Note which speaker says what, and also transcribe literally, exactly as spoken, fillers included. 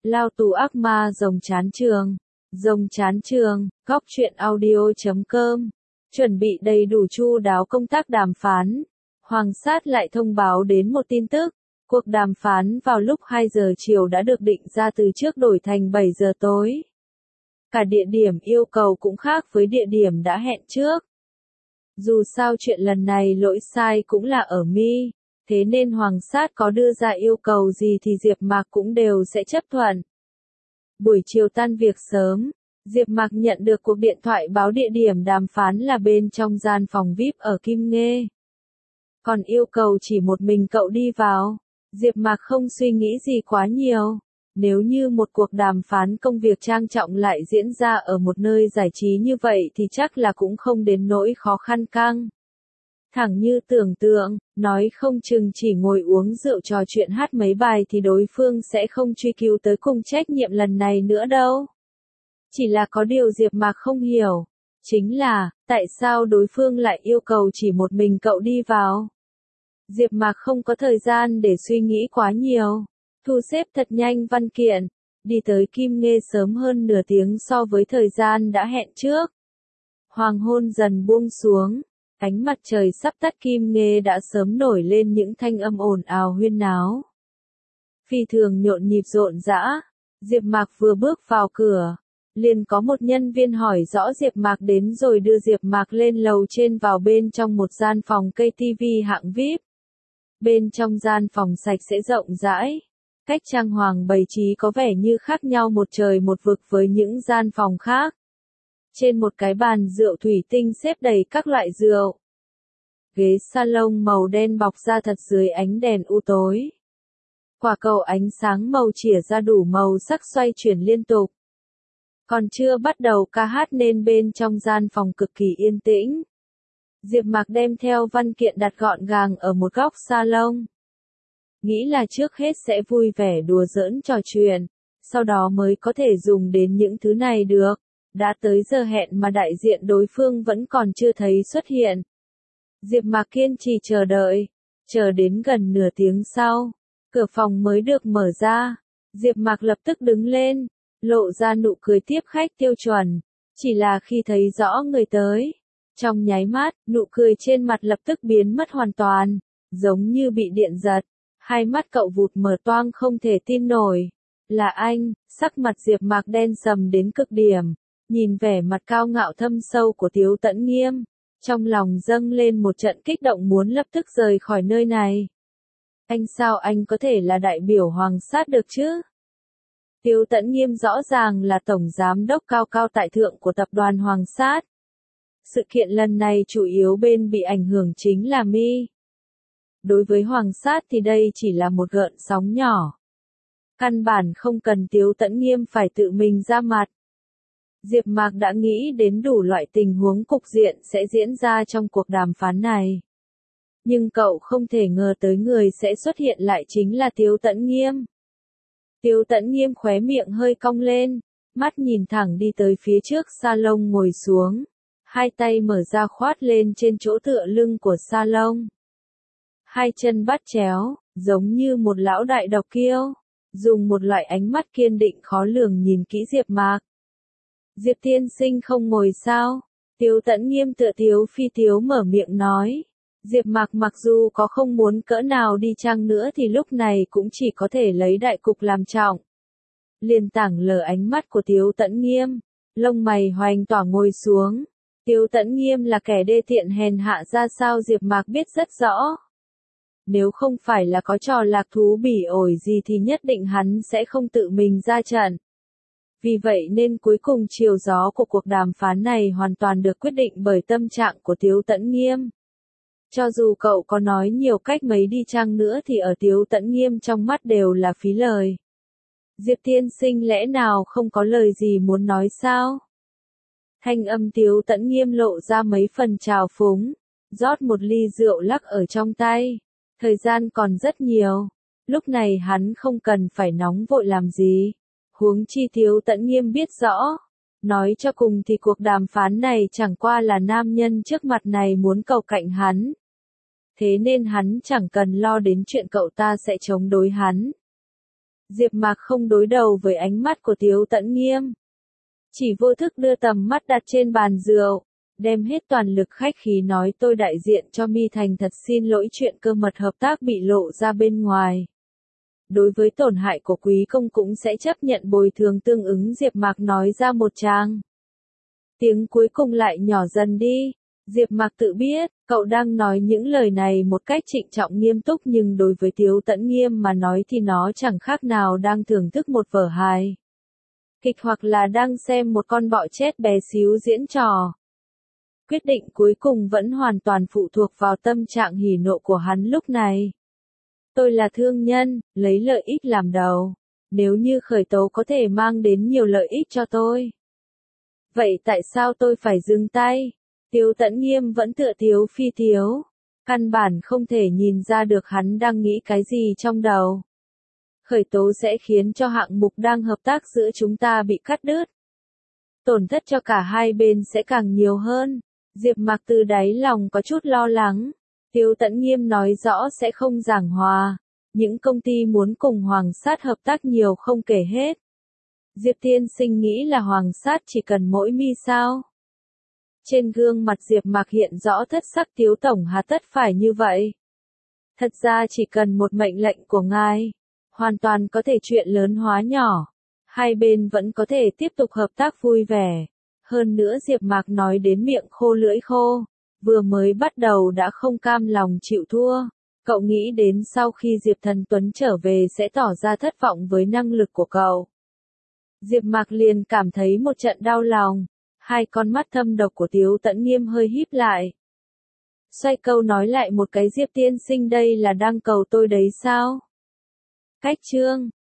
Speaker 1: Lao tù ác ma rồng chán trường. Rồng chán trường, góc truyện audio.com. Chuẩn bị đầy đủ chu đáo công tác đàm phán. Hoàng sát lại thông báo đến một tin tức. Cuộc đàm phán vào lúc hai giờ chiều đã được định ra từ trước đổi thành bảy giờ tối. Cả địa điểm yêu cầu cũng khác với địa điểm đã hẹn trước. Dù sao chuyện lần này lỗi sai cũng là ở Mi, thế nên Hoàng sát có đưa ra yêu cầu gì thì Diệp Mạc cũng đều sẽ chấp thuận. Buổi chiều tan việc sớm, Diệp Mạc nhận được cuộc điện thoại báo địa điểm đàm phán là bên trong gian phòng vi ai pi ở Kim Nghê. Còn yêu cầu chỉ một mình cậu đi vào. Diệp Mạc không suy nghĩ gì quá nhiều. Nếu như một cuộc đàm phán công việc trang trọng lại diễn ra ở một nơi giải trí như vậy thì chắc là cũng không đến nỗi khó khăn căng. Thẳng như tưởng tượng, nói không chừng chỉ ngồi uống rượu trò chuyện hát mấy bài thì đối phương sẽ không truy cứu tới cùng trách nhiệm lần này nữa đâu. Chỉ là có điều Diệp Mạc không hiểu, chính là, tại sao đối phương lại yêu cầu chỉ một mình cậu đi vào? Diệp Mạc không có thời gian để suy nghĩ quá nhiều. Thu xếp thật nhanh văn kiện, đi tới Kim Nghê sớm hơn nửa tiếng so với thời gian đã hẹn trước. Hoàng hôn dần buông xuống, ánh mặt trời sắp tắt Kim Nghê đã sớm nổi lên những thanh âm ồn ào huyên náo. Phi thường nhộn nhịp rộn rã, Diệp Mạc vừa bước vào cửa, liền có một nhân viên hỏi rõ Diệp Mạc đến rồi đưa Diệp Mạc lên lầu trên vào bên trong một gian phòng cây tivi hạng vi ai pi. Bên trong gian phòng sạch sẽ rộng rãi. Cách trang hoàng bày trí có vẻ như khác nhau một trời một vực với những gian phòng khác. Trên một cái bàn rượu thủy tinh xếp đầy các loại rượu. Ghế salon màu đen bọc ra thật dưới ánh đèn u tối. Quả cầu ánh sáng màu chìa ra đủ màu sắc xoay chuyển liên tục. Còn chưa bắt đầu ca hát nên bên trong gian phòng cực kỳ yên tĩnh. Diệp Mạc đem theo văn kiện đặt gọn gàng ở một góc salon. Nghĩ là trước hết sẽ vui vẻ đùa giỡn trò chuyện, sau đó mới có thể dùng đến những thứ này được. Đã tới giờ hẹn mà đại diện đối phương vẫn còn chưa thấy xuất hiện. Diệp Mạc kiên trì chờ đợi, chờ đến gần nửa tiếng sau, cửa phòng mới được mở ra. Diệp Mạc lập tức đứng lên, lộ ra nụ cười tiếp khách tiêu chuẩn, chỉ là khi thấy rõ người tới, trong nháy mắt, nụ cười trên mặt lập tức biến mất hoàn toàn, giống như bị điện giật. Hai mắt cậu vụt mở toang không thể tin nổi. Là anh, sắc mặt Diệp Mạc đen sầm đến cực điểm, nhìn vẻ mặt cao ngạo thâm sâu của Tiếu Tẫn Nghiêm, trong lòng dâng lên một trận kích động muốn lập tức rời khỏi nơi này. Anh sao anh có thể là đại biểu Hoàng sát được chứ? Tiếu Tẫn Nghiêm rõ ràng là tổng giám đốc cao cao tại thượng của tập đoàn Hoàng sát. Sự kiện lần này chủ yếu bên bị ảnh hưởng chính là Mi. Đối với Hoàng sát thì đây chỉ là một gợn sóng nhỏ. Căn bản không cần Tiếu Tẫn Nghiêm phải tự mình ra mặt. Diệp Mạc đã nghĩ đến đủ loại tình huống cục diện sẽ diễn ra trong cuộc đàm phán này. Nhưng cậu không thể ngờ tới người sẽ xuất hiện lại chính là Tiếu Tẫn Nghiêm. Tiếu Tẫn Nghiêm khóe miệng hơi cong lên, mắt nhìn thẳng đi tới phía trước salon ngồi xuống. Hai tay mở ra khoát lên trên chỗ tựa lưng của salon. Hai chân bắt chéo, giống như một lão đại độc kiêu, dùng một loại ánh mắt kiên định khó lường nhìn kỹ Diệp Mạc. Diệp tiên sinh không ngồi sao? Tiếu Tẫn Nghiêm tựa Tiếu phi tiếu mở miệng nói. Diệp Mạc mặc dù có không muốn cỡ nào đi chăng nữa thì lúc này cũng chỉ có thể lấy đại cục làm trọng. Liền tảng lờ ánh mắt của Tiếu Tẫn Nghiêm, lông mày hoành tỏa ngồi xuống. Tiếu Tẫn Nghiêm là kẻ đê tiện hèn hạ ra sao Diệp Mạc biết rất rõ. Nếu không phải là có trò lạc thú bỉ ổi gì thì nhất định hắn sẽ không tự mình ra trận. Vì vậy nên cuối cùng chiều gió của cuộc đàm phán này hoàn toàn được quyết định bởi tâm trạng của Tiếu Tẫn Nghiêm. Cho dù cậu có nói nhiều cách mấy đi chăng nữa thì ở Tiếu Tẫn Nghiêm trong mắt đều là phí lời. Diệp tiên sinh lẽ nào không có lời gì muốn nói sao? Thanh âm Tiếu Tẫn Nghiêm lộ ra mấy phần trào phúng, rót một ly rượu lắc ở trong tay. Thời gian còn rất nhiều, lúc này hắn không cần phải nóng vội làm gì. Huống chi Tiếu Tẫn Nghiêm biết rõ, nói cho cùng thì cuộc đàm phán này chẳng qua là nam nhân trước mặt này muốn cầu cạnh hắn. Thế nên hắn chẳng cần lo đến chuyện cậu ta sẽ chống đối hắn. Diệp Mạc không đối đầu với ánh mắt của Tiếu Tẫn Nghiêm. Chỉ vô thức đưa tầm mắt đặt trên bàn rượu, đem hết toàn lực khách khí nói tôi đại diện cho Mi Thành thật xin lỗi chuyện cơ mật hợp tác bị lộ ra bên ngoài. Đối với tổn hại của Quý Công cũng sẽ chấp nhận bồi thường tương ứng. Diệp Mạc nói ra một tràng. Tiếng cuối cùng lại nhỏ dần đi. Diệp Mạc tự biết, cậu đang nói những lời này một cách trịnh trọng nghiêm túc nhưng đối với Tiếu Tẫn Nghiêm mà nói thì nó chẳng khác nào đang thưởng thức một vở hài kịch hoặc là đang xem một con bọ chết bé xíu diễn trò. Quyết định cuối cùng vẫn hoàn toàn phụ thuộc vào tâm trạng hỉ nộ của hắn lúc này. Tôi là thương nhân, lấy lợi ích làm đầu. Nếu như khởi tố có thể mang đến nhiều lợi ích cho tôi, vậy tại sao tôi phải dừng tay? Tiếu Tẫn Nghiêm vẫn tựa Tiếu Phi Tiếu. Căn bản không thể nhìn ra được hắn đang nghĩ cái gì trong đầu. Khởi tố sẽ khiến cho hạng mục đang hợp tác giữa chúng ta bị cắt đứt. Tổn thất cho cả hai bên sẽ càng nhiều hơn. Diệp Mạc từ đáy lòng có chút lo lắng. Tiếu Tẫn Nghiêm nói rõ sẽ không giảng hòa. Những công ty muốn cùng Hoàng Sát hợp tác nhiều không kể hết. Diệp tiên sinh nghĩ là Hoàng Sát chỉ cần mỗi mi sao? Trên gương mặt Diệp Mạc hiện rõ thất sắc. Tiếu tổng hà tất phải như vậy? Thật ra chỉ cần một mệnh lệnh của ngài, hoàn toàn có thể chuyện lớn hóa nhỏ. Hai bên vẫn có thể tiếp tục hợp tác vui vẻ. Hơn nữa Diệp Mạc nói đến miệng khô lưỡi khô. Vừa mới bắt đầu đã không cam lòng chịu thua. Cậu nghĩ đến sau khi Diệp Thần Tuấn trở về sẽ tỏ ra thất vọng với năng lực của cậu. Diệp Mạc liền cảm thấy một trận đau lòng. Hai con mắt thâm độc của Tiếu Tẫn Nghiêm hơi híp lại. Xoay câu nói lại một cái. Diệp tiên sinh đây là đang cầu tôi đấy sao? Cách chương